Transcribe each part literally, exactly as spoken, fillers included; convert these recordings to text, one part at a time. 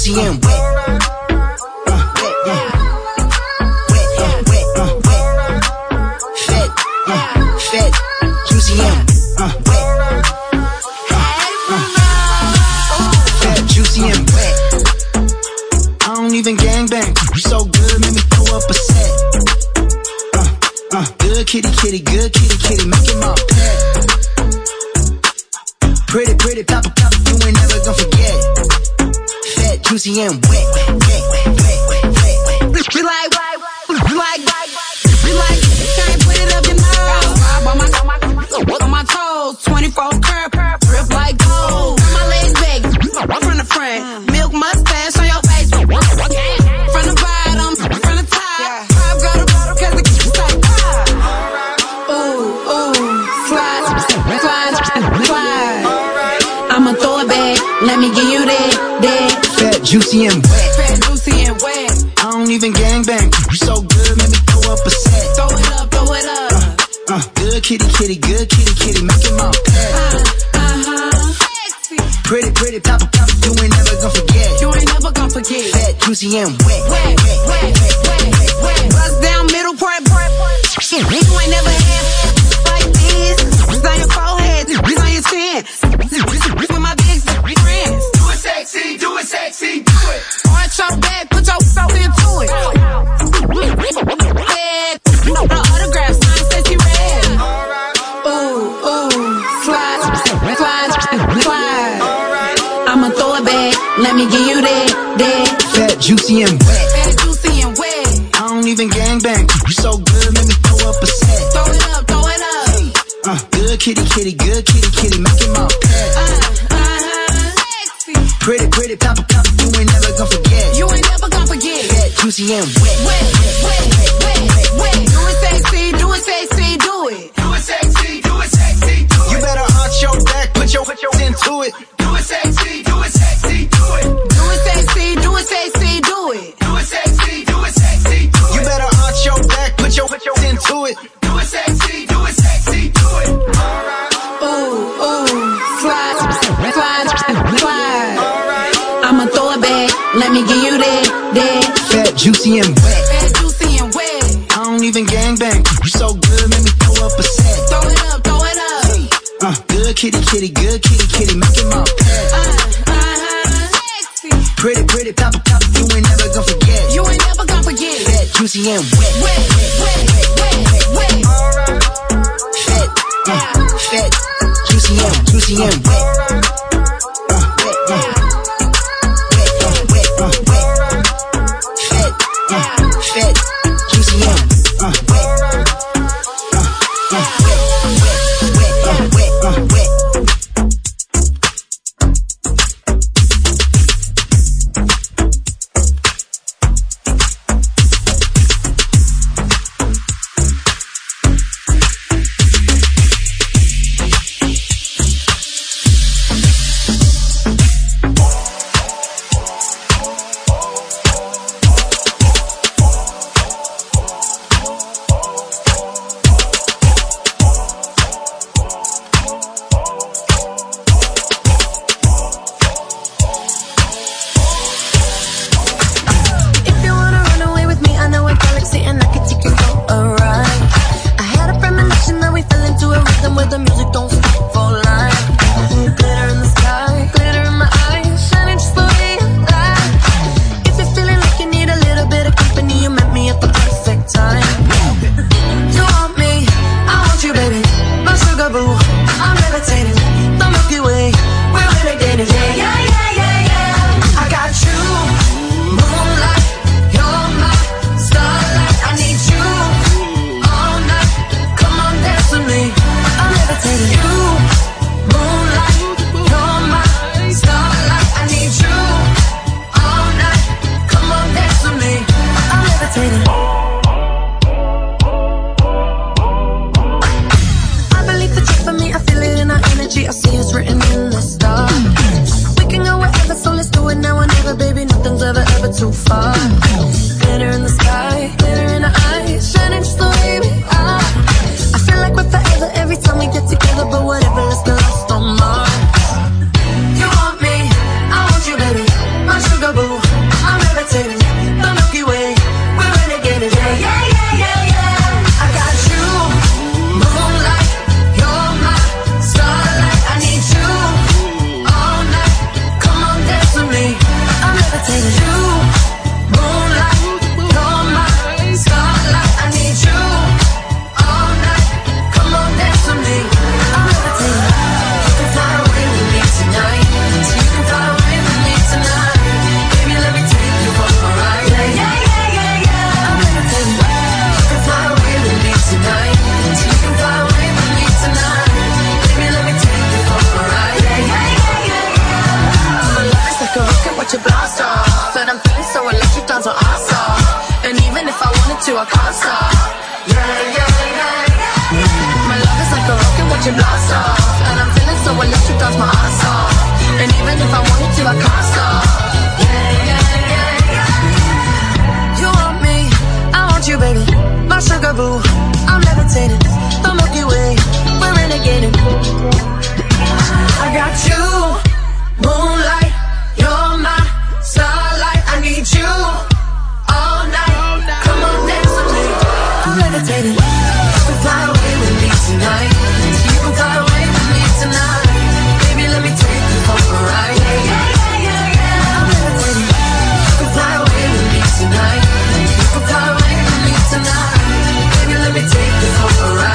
juicy and wet. Even gangbang, so good, make me throw up a set. Uh, uh, good kitty, kitty, good kitty, kitty, make it my pet. Pretty, pretty, pop, pop, you ain't never gonna forget. Fat, juicy, and wet, wet, wet, wet, wet, wet, wet. We like, we like, we like, can't put it up your nose. On my, on my, on my toes, twenty-four curve, drip like gold. My legs big, from the front, milk mustache on your face. From the bottom, from the top, I've got a bottle cause the kids like pop. Ooh, ooh, slide, slide, slide. I'ma throw it back, let me give you that, that. Fat, juicy and wet. Fat, juicy and wet. I don't even gangbang, you so good, make me throw up a set. Throw it up, throw it up. Uh, uh, good kitty, kitty, good kitty, kitty, make it my pet. Uh, uh-huh. Sexy. Pretty, pretty, pop, pop, you ain't never gonna forget. You ain't never gonna forget. Fat, juicy and wet, wet, wet, wet, wet, wet, wet. Bust down middle part, part, part. You ain't never had like this. It's on your forehead, it's on your chin. With my big friends. Do it sexy, do it sexy, do it. Arch your back, put your soul into it. Head, the autograph sign says you red. Ooh, ooh, slide, slide, slide. I'ma throw it back, let me give you that, that. Fat, juicy and wet. Fat, juicy and wet. I don't even gangbang, you so good, make me throw up a set. Throw it up, throw it up. Uh, good kitty, kitty, good kitty, kitty, make it my pet. Uh, uh-huh. Sexy. Pretty, pretty, pop, pop, you ain't never gonna forget. You ain't never gonna forget. Fat, juicy and wet. Wet, wet, wet, wet, wet, wet. Do it sexy, do it sexy, do it. Do it sexy, do it sexy, do it. You better arch your back, put your, put your into it. Do it sexy, do it sexy, do it. Do it sexy, do it sexy, do it. Do it sexy, do it sexy, do it. You better arch your back, put your, put your into it. Do it sexy, do it sexy, do it. Alright. Ooh, ooh, slide, slide, slide. Alright. I'ma throw it back, let me give you that, that. Fat, juicy and wet. Fat, juicy and wet. I don't even gangbang, you so good, make me throw up a set. Throw it up, throw it up. Uh, good kitty, kitty, good kitty, kitty, make it my pet. Uh, uh-huh. Sexy. Pretty, pretty, pop, pop, you ain't never gonna forget. You ain't never gonna forget. Fat, juicy and wet. Wet, wet, wet, wet, wet, wet. Alright. Fat, uh, fat, juicy and, juicy and wet. Uh, wet, uh, wet, uh, wet, uh, wet. Fat, uh, fat, juicy and, uh, wet. Uh, uh, wet, wet, wet, uh, wet, uh, wet. times what I saw. And even if I wanted to, I can't stop. Yeah, yeah, yeah, yeah. My love is like a rocket watching blast off. And I'm feeling so electric, that's my ass off. And even if I wanted to, I can't stop. Yeah, yeah, yeah, yeah. You want me, I want you, baby. My sugar boo, I'm levitating. The Milky Way, we're renegading. I got you, moonlight, you're my starlight. I need you all night. Come on, dance with me. I'm levitating. You can fly away with me tonight. You can fly away with me tonight. Baby, let me take you for a ride. Yeah, yeah, yeah, yeah. I'm levitating. You can fly away with me tonight. You can fly away with me tonight. Baby, let me take you for a ride.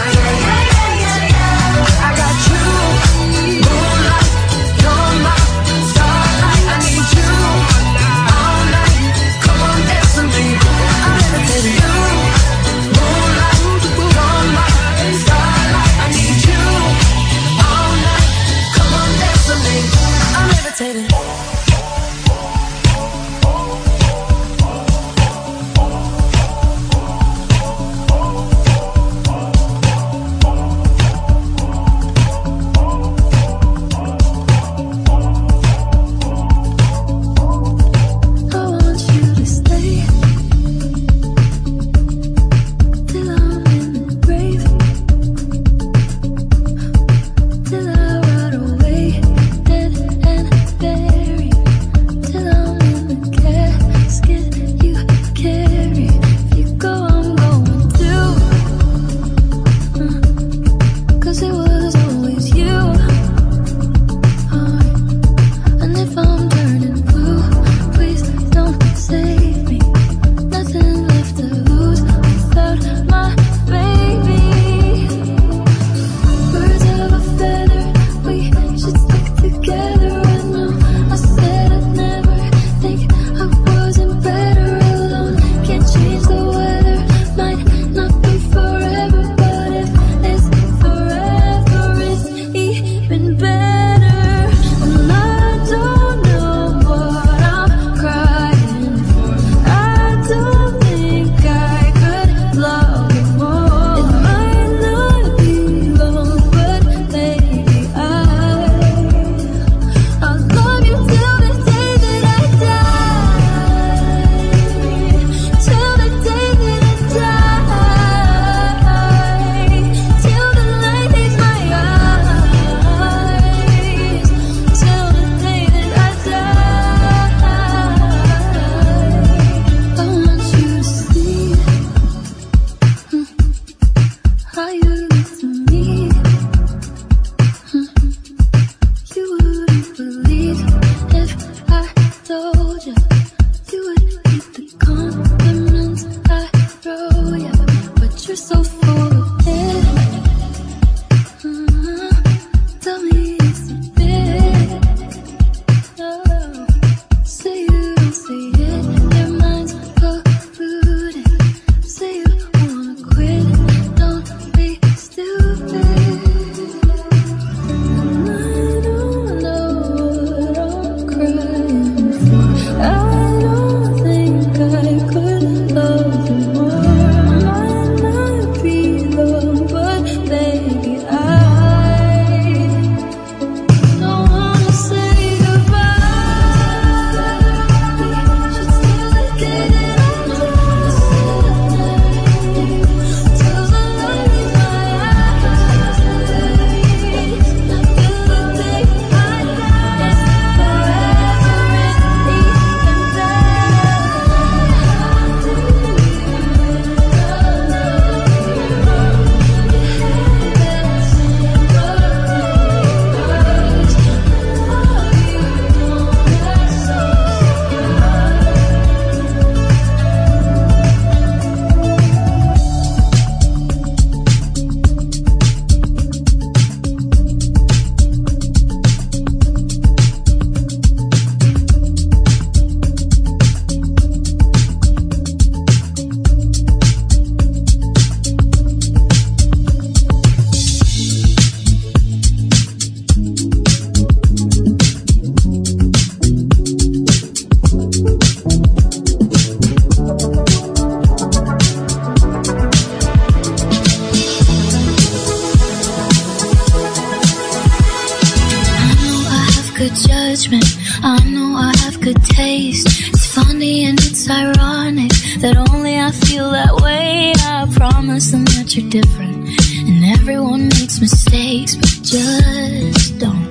judgment. I know I have good taste. It's funny and it's ironic that only I feel that way. I promise them that you're different, and everyone makes mistakes, but just don't.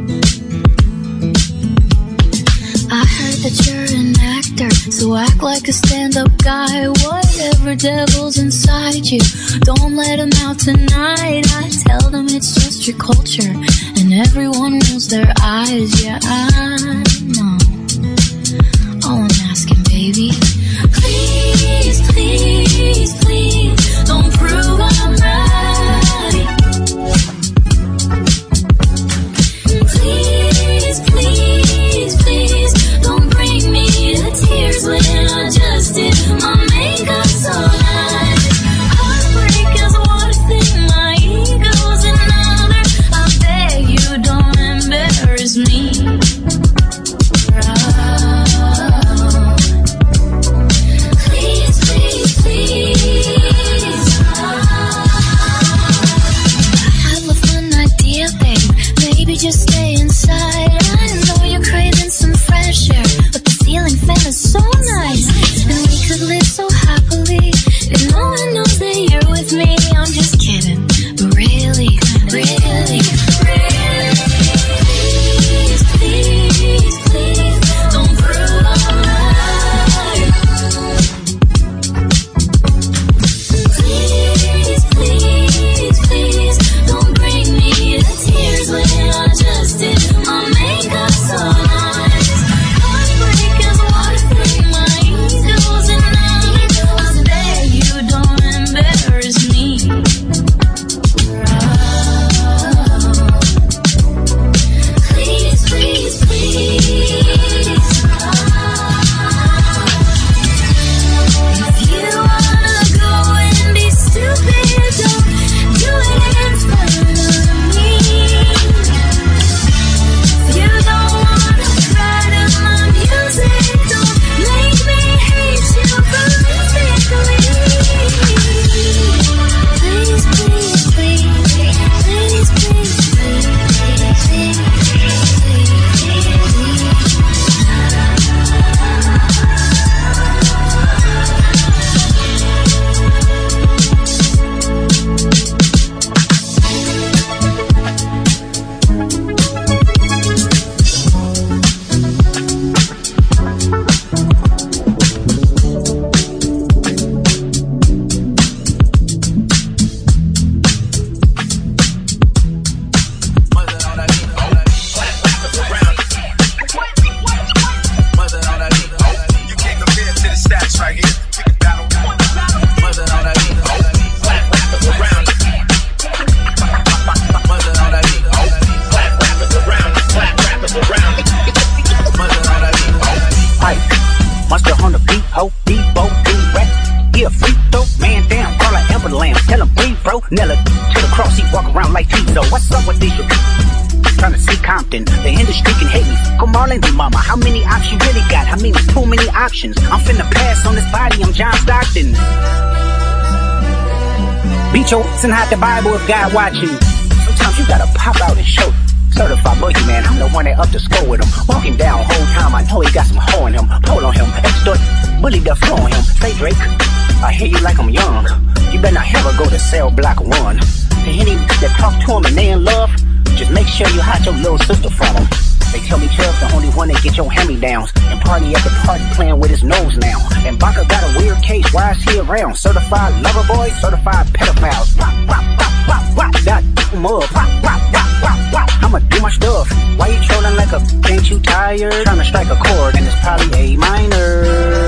I heard that you're an actor, so act like a stand-up guy. Whatever devil's inside you, don't let him out tonight. I tell them it's just your culture, and everyone rolls their eyes. Yeah, I know. All I'm asking, baby, please, please, please, don't prove I'm right. Please, please, please, don't bring me to tears when I just did my makeup so nice. Heartbreak is one thing, my ego's another. I beg you don't embarrass me. Please, please, please. I have a fun idea, babe. Maybe just stay inside. I know you're craving some fresh air, but the ceiling fan is so nice, and we could live so happily if no one knows that you're with me. I'm just kidding, but really, really, really, please, please, please, don't prove I'm right. Please, please, please, don't bring me to tears when I just did my makeup so nice. Heartbreak is one thing, my ego's another. I beg you don't embarrass me. Please, please, please. If you wanna go and be stupid, don't do it in front of me. If you don't wanna cry to my music, don't make me hate you horrifically. Please, please, please, please, please, please, please, Monster on the beat, ho, Debo, D-Rap. Yeah, freak though, man down, all I ever lamb. Tell him breathe, bro. Nella to the cross, he walk around like Tito. What's up with these? Trying to see Compton, the industry can hate me. Go Marlon, mama, how many options you really got? I mean, too many options. I'm finna pass on this body, I'm John Stockton. Beat your ass and hide the Bible if God watching. Sometimes you gotta pop out and show. Certified boogeyman, I'm the one that up to score with him. Walking down whole time, I know he got some hoe in him. Pull on him, extort, bully the flow on him. Say Drake, I hear you like I'm young. You better not ever go to cell block one. To any that talk to him and they in love, just make sure you hide your little sister from him. They tell me Chubb's the only one that get your hand-me-downs, and party at the party playing with his nose now. And Baca got a weird case, why is he around? Certified lover boy, certified pedophiles. Rock, rock, rock, rock, rock, that mud. Rock, rock, rock, rock, rock. I'ma do my stuff. Why you trolling like a, ain't you tired? Trying to strike a chord, and it's probably A minor.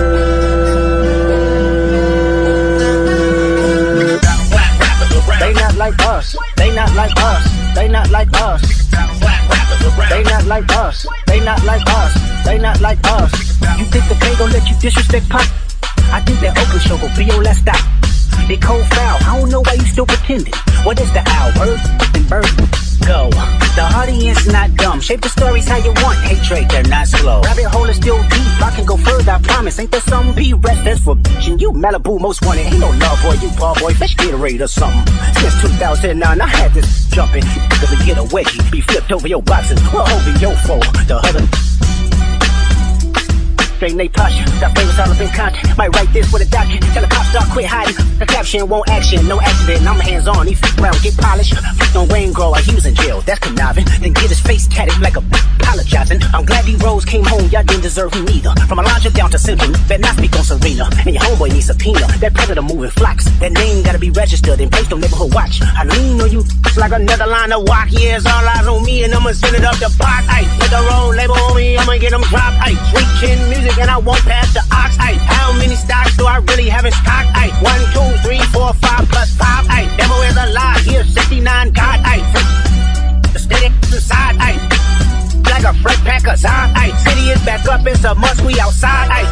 They not like us, they not like us, they not like us. They not like us, they not like us, they not like us. You think the K gon' let you disrespect Pop? I think that Oakland show will be your last stop. They cold foul, I don't know why you still pretending. What is the owl? Bird and bird. Go. The audience not dumb. Shape the stories how you want. Hatred, they're not slow. Rabbit hole is still deep. I can go further, I promise. Ain't there some be rest that's for bitchin'? You Malibu most wanted. Ain't no love boy, you ball boy. Fetch Gatorade or something. Since two thousand nine, I had this jumping. Cause to get a wedgie, be flipped over your boxes. We're over your foe. The other. Straight Nate Posture, got favors all up in contact. Might write this with a doctor. Tell the cops start quit hiding. The caption won't action, no accident. I'm hands on, he f around, get polished. Don't rain grow like he was in jail, that's conniving. Then get his face tatted like a apologizing. I'm glad these roads came home, y'all didn't deserve him neither. From Alondra down to Simpson, better not speak on Serena. And your homeboy needs subpoena. That predator moving flocks. That name gotta be registered and placed on neighborhood watch. I lean on you like another line of walk. Yeah, it's all eyes on me and I'ma send it up the park. Ayy, let the road label on me, I'ma get them dropped. Ayy, sweet chin music. And I won't pass the ox, ayy. How many stocks do I really have in stock, ayy? One, two, three, four, five, plus five, ayy. Devil is a lie, here, sixty-nine, God, ayy. The steady inside, ayy. Like a freight packer, sign, ayy. City is back up, it's a must, we outside, ayy.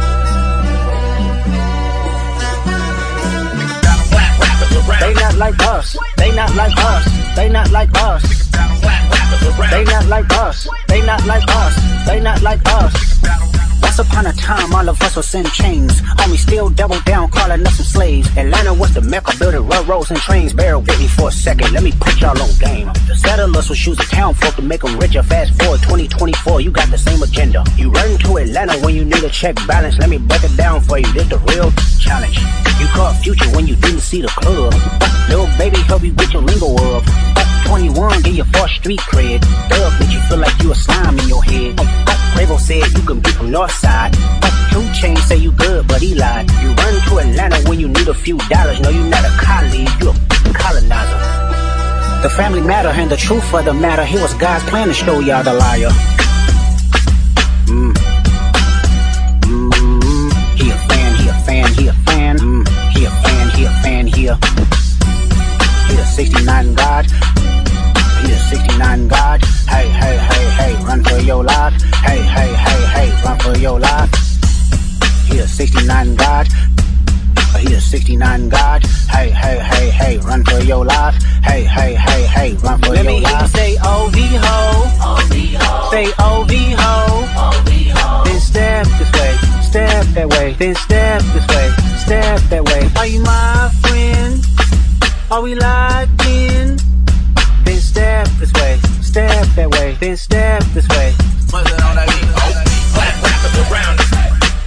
They not like us, they not like us, they not like us. They not like us, they not like us, they not like us. Once upon a time, all of us was in chains. Homie still double down, calling us some slaves. Atlanta was the mecca, building railroads and trains. Bear with me for a second, let me put y'all on game. The settlers was using town folk to make them richer. Fast forward twenty twenty-four, you got the same agenda. You run to Atlanta when you need a check balance. Let me break it down for you, this the real challenge. You caught Future when you didn't see the club. Little baby help you get your lingo up. twenty-one, get your fourth street cred. Thug make you feel like you a slime in your head. Quavo said you can be from Northside. Two Chainz say you good, but he lied. You run to Atlanta when you need a few dollars. No, you not a colleague, you a colonizer. The family matter and the truth of the matter. Here was God's plan to show y'all the liar. Mm. Mm. He a fan, he a fan, he a fan. Mm. He a fan, he a fan, he a. He the sixty-nine God. He the sixty-nine God. Hey, hey, hey, hey, run for your life. Hey, hey, hey, hey, run for your life. He the sixty-nine God. He the sixty-nine God. Hey, hey, hey, hey, run for your life. Hey, hey, hey, hey, run for Let your life. Let me hear you say O V ho. Say O V ho. Then step this way, step that way. Then step this way, step that way. Are you my friend? Are we locked in? Then step this way, step that way. Then step this way. What's it on that beat? Oh, black rappers around it.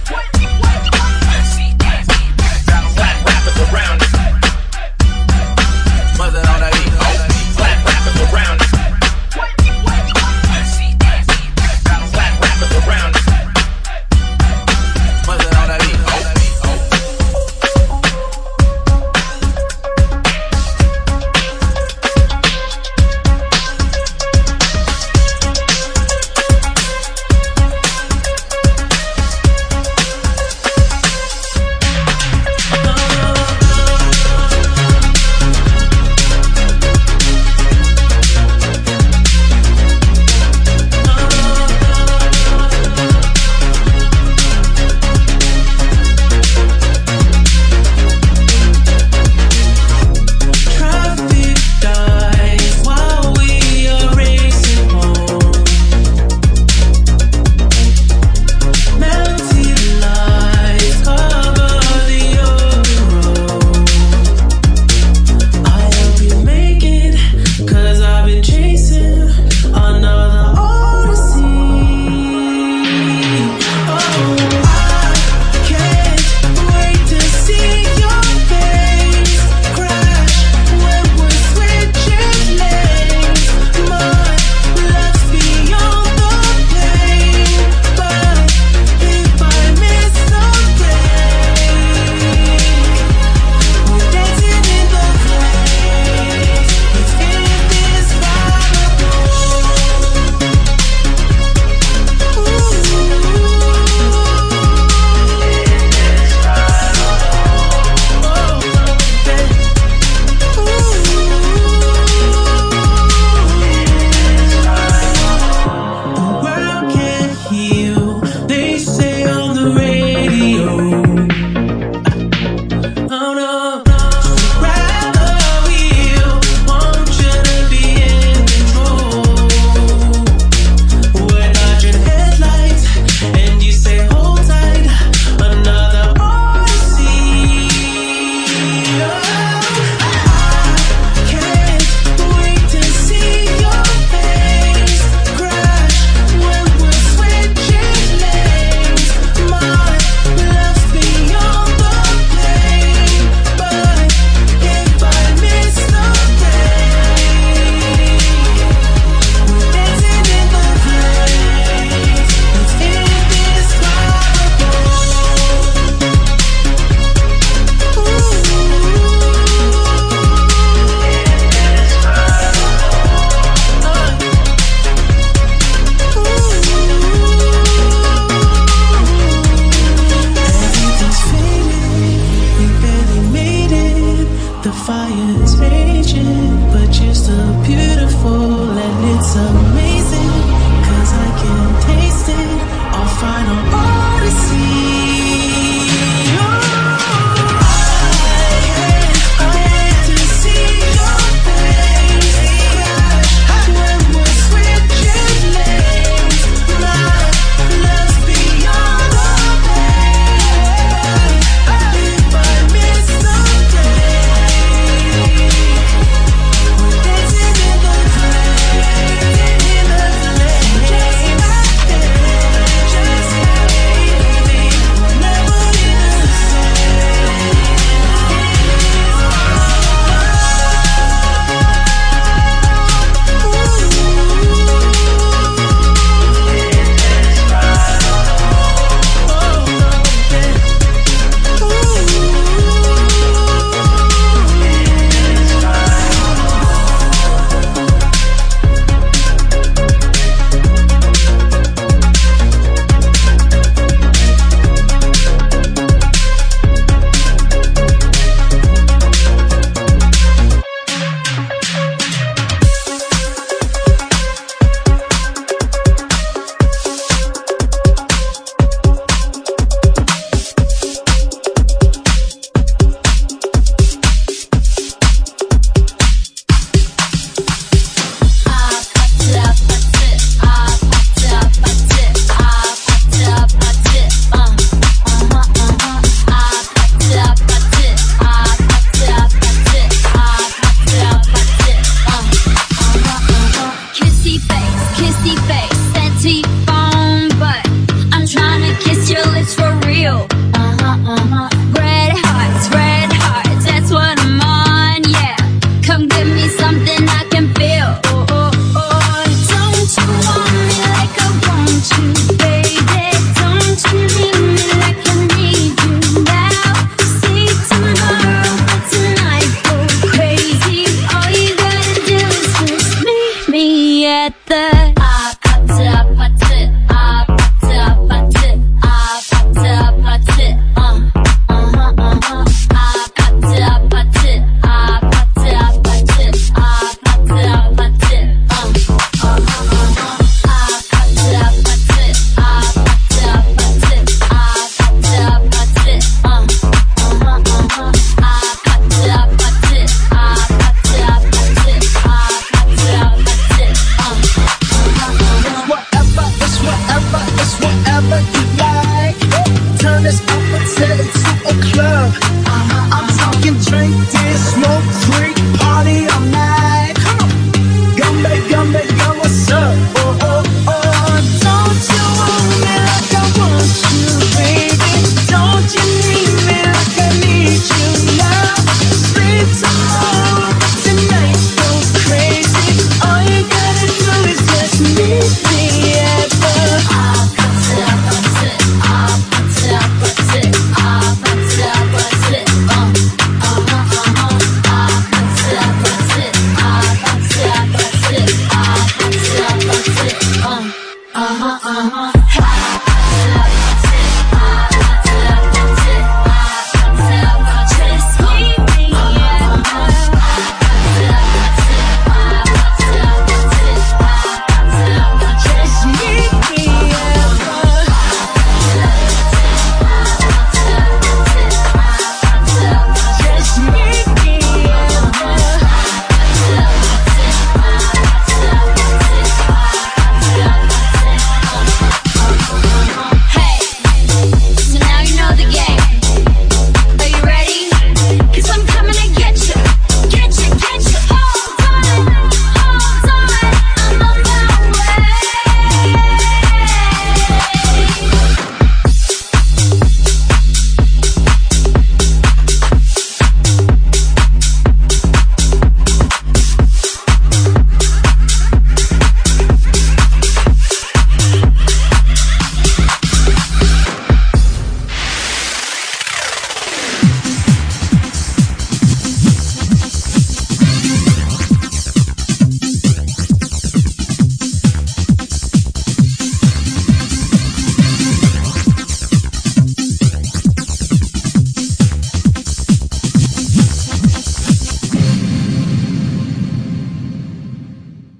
Black rappers around it. What's it on that beat? Oh, black rappers around it. Black rappers around it. What's it on that beat? fire's raging, but you're still beautiful and it's amazing.